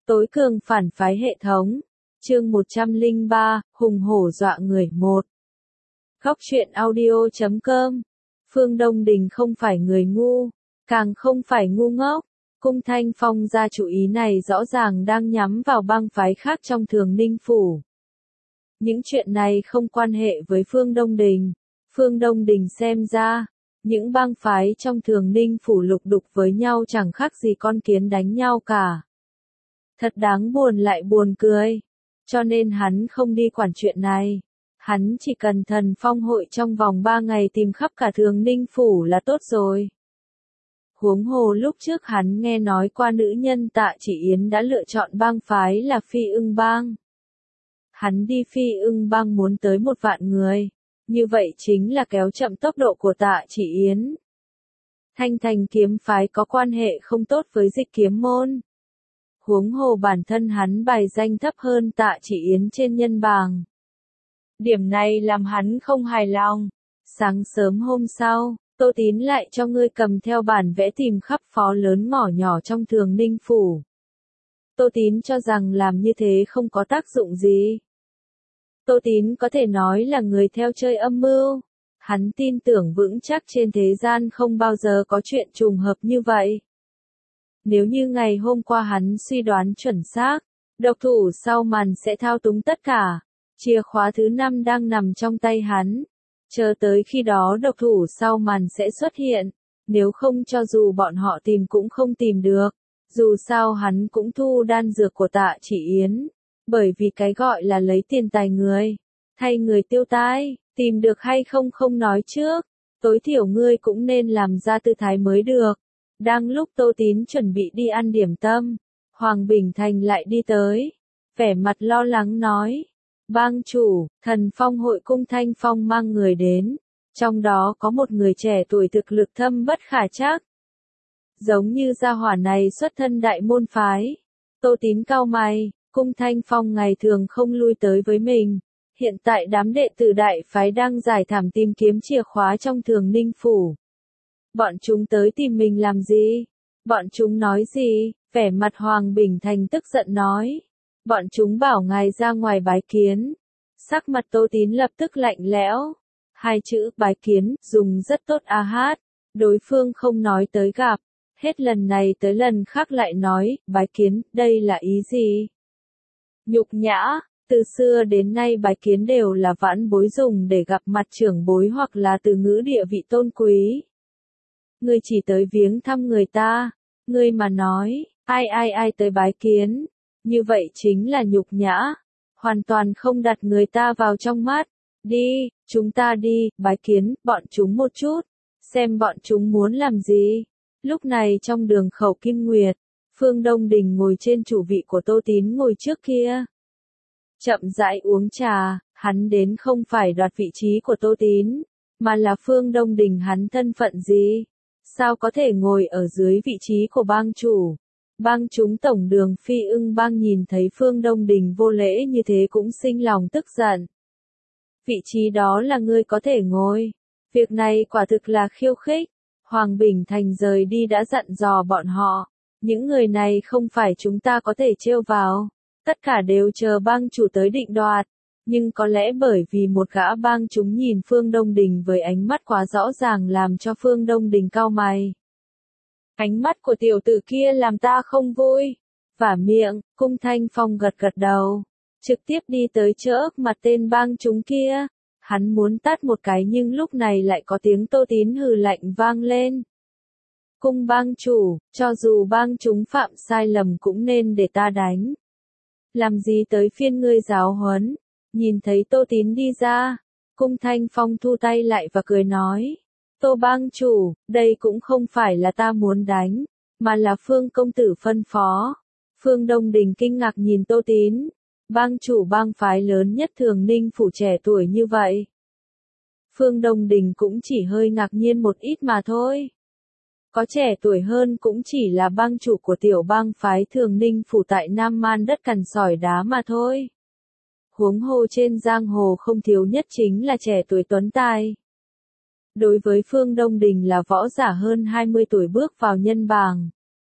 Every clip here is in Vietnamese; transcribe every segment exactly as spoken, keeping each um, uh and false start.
Tối cường phản phái hệ thống. Chương một trăm lẻ ba, hùng hổ dọa người một. Góc truyện audio chấm com. Phương Đông Đình không phải người ngu, càng không phải ngu ngốc. Cung Thanh Phong ra chủ ý này rõ ràng đang nhắm vào bang phái khác trong Thường Ninh Phủ. Những chuyện này không quan hệ với Phương Đông Đình. Phương Đông Đình xem ra, những bang phái trong Thường Ninh Phủ lục đục với nhau chẳng khác gì con kiến đánh nhau cả. Thật đáng buồn lại buồn cười. Cho nên hắn không đi quản chuyện này. Hắn chỉ cần thần phong hội trong vòng ba ngày tìm khắp cả Thường Ninh Phủ là tốt rồi. Huống hồ lúc trước hắn nghe nói qua nữ nhân Tạ Chỉ Yến đã lựa chọn bang phái là Phi Ưng Bang. Hắn đi Phi Ưng Bang muốn tới một vạn người. Như vậy chính là kéo chậm tốc độ của Tạ Chỉ Yến. Thanh Thành kiếm phái có quan hệ không tốt với Dịch Kiếm môn. Huống hồ bản thân hắn bài danh thấp hơn Tạ Chỉ Yến trên nhân bảng. Điểm này làm hắn không hài lòng. Sáng sớm hôm sau, Tô Tín lại cho ngươi cầm theo bản vẽ tìm khắp phó lớn ngõ nhỏ trong Thường Ninh Phủ. Tô Tín cho rằng làm như thế không có tác dụng gì. Tô Tín có thể nói là người theo chơi âm mưu. Hắn tin tưởng vững chắc trên thế gian không bao giờ có chuyện trùng hợp như vậy. Nếu như ngày hôm qua hắn suy đoán chuẩn xác, độc thủ sau màn sẽ thao túng tất cả. Chìa khóa thứ năm đang nằm trong tay hắn. Chờ tới khi đó độc thủ sau màn sẽ xuất hiện. Nếu không cho dù bọn họ tìm cũng không tìm được. Dù sao hắn cũng thu đan dược của Tạ Chỉ Yến. Bởi vì cái gọi là lấy tiền tài người, thay người tiêu tai, tìm được hay không không nói trước. Tối thiểu ngươi cũng nên làm ra tư thái mới được. Đang lúc Tô Tín chuẩn bị đi ăn điểm tâm, Hoàng Bình Thành lại đi tới. Vẻ mặt lo lắng nói. Bang chủ, thần phong hội Cung Thanh Phong mang người đến. Trong đó có một người trẻ tuổi thực lực thâm bất khả trắc. Giống như gia hỏa này xuất thân đại môn phái. Tô Tín cau mày, Cung Thanh Phong ngày thường không lui tới với mình. Hiện tại đám đệ tử đại phái đang giải thảm tìm kiếm chìa khóa trong Thường Ninh Phủ. Bọn chúng tới tìm mình làm gì? Bọn chúng nói gì? Vẻ mặt Hoàng Bình Thành tức giận nói. Bọn chúng bảo ngài ra ngoài bái kiến. Sắc mặt Tô Tín lập tức lạnh lẽo. Hai chữ bái kiến dùng rất tốt a hát. Đối phương không nói tới gặp. Hết lần này tới lần khác lại nói, bái kiến, đây là ý gì? Nhục nhã, từ xưa đến nay bái kiến đều là vãn bối dùng để gặp mặt trưởng bối hoặc là từ ngữ địa vị tôn quý. Ngươi chỉ tới viếng thăm người ta, ngươi mà nói, ai ai ai tới bái kiến, như vậy chính là nhục nhã, hoàn toàn không đặt người ta vào trong mắt. Đi, chúng ta đi, bái kiến, bọn chúng một chút, xem bọn chúng muốn làm gì. Lúc này trong đường Khẩu Kim Nguyệt, Phương Đông Đình ngồi trên chủ vị của Tô Tín ngồi trước kia. Chậm rãi uống trà, hắn đến không phải đoạt vị trí của Tô Tín, mà là Phương Đông Đình hắn thân phận gì? Sao có thể ngồi ở dưới vị trí của bang chủ? Bang chúng tổng đường Phi Ưng Bang nhìn thấy Phương Đông Đình vô lễ như thế cũng sinh lòng tức giận. Vị trí đó là ngươi có thể ngồi. Việc này quả thực là khiêu khích. Hoàng Bình Thành rời đi đã dặn dò bọn họ. Những người này không phải chúng ta có thể trêu vào. Tất cả đều chờ bang chủ tới định đoạt. Nhưng có lẽ bởi vì một gã bang chúng nhìn Phương Đông Đình với ánh mắt quá rõ ràng làm cho Phương Đông Đình cau mày. Ánh mắt của tiểu tử kia làm ta không vui. Vả miệng, Cung Thanh Phong gật gật đầu. Trực tiếp đi tới chỡ mặt tên bang chúng kia. Hắn muốn tát một cái nhưng lúc này lại có tiếng Tô Tín hừ lạnh vang lên. Cung bang chủ, cho dù bang chúng phạm sai lầm cũng nên để ta đánh. Làm gì tới phiên ngươi giáo huấn? Nhìn thấy Tô Tín đi ra, Cung Thanh Phong thu tay lại và cười nói. Tô bang chủ, đây cũng không phải là ta muốn đánh, mà là Phương công tử phân phó. Phương Đông Đình kinh ngạc nhìn Tô Tín. Bang chủ bang phái lớn nhất Thường Ninh Phủ trẻ tuổi như vậy. Phương Đông Đình cũng chỉ hơi ngạc nhiên một ít mà thôi. Có trẻ tuổi hơn cũng chỉ là bang chủ của tiểu bang phái Thường Ninh Phủ tại Nam Man đất cằn sỏi đá mà thôi. Huống hồ trên giang hồ không thiếu nhất chính là trẻ tuổi tuấn tài. Đối với Phương Đông Đình là võ giả hơn hai mươi tuổi bước vào nhân bảng.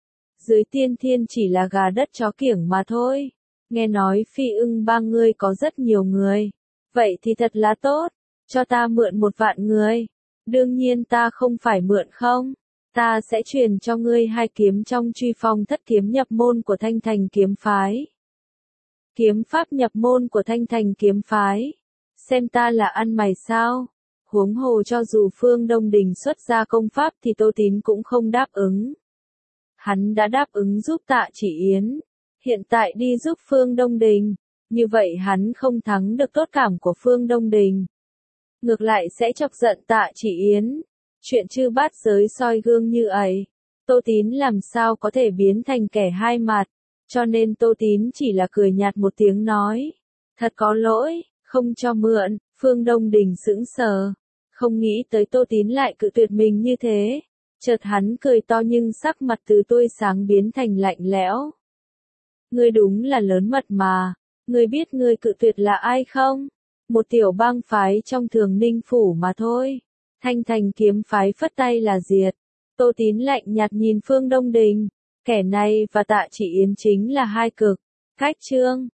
Dưới tiên thiên chỉ là gà đất chó kiểng mà thôi. Nghe nói Phi Ưng Bang ngươi có rất nhiều người. Vậy thì thật là tốt. Cho ta mượn một vạn người. Đương nhiên ta không phải mượn không. Ta sẽ truyền cho ngươi hai kiếm trong truy phong thất kiếm nhập môn của Thanh Thành kiếm phái. Kiếm pháp nhập môn của Thanh Thành kiếm phái. Xem ta là ăn mày sao? Huống hồ cho dù Phương Đông Đình xuất ra công pháp thì Tô Tín cũng không đáp ứng. Hắn đã đáp ứng giúp Tạ Chỉ Yến. Hiện tại đi giúp Phương Đông Đình. Như vậy hắn không thắng được tốt cảm của Phương Đông Đình. Ngược lại sẽ chọc giận Tạ Chỉ Yến. Chuyện chư bát giới soi gương như ấy. Tô Tín làm sao có thể biến thành kẻ hai mặt. Cho nên Tô Tín chỉ là cười nhạt một tiếng nói. Thật có lỗi, không cho mượn. Phương Đông Đình sững sờ. Không nghĩ tới Tô Tín lại cự tuyệt mình như thế. Chợt hắn cười to nhưng sắc mặt từ tươi sáng biến thành lạnh lẽo. Ngươi đúng là lớn mật mà. Ngươi biết ngươi cự tuyệt là ai không? Một tiểu bang phái trong Thường Ninh phủ mà thôi. Thanh Thành kiếm phái phất tay là diệt. Tô Tín lạnh nhạt nhìn Phương Đông Đình. Kẻ này và Tạ Chỉ Yến chính là hai cực. Cách chương.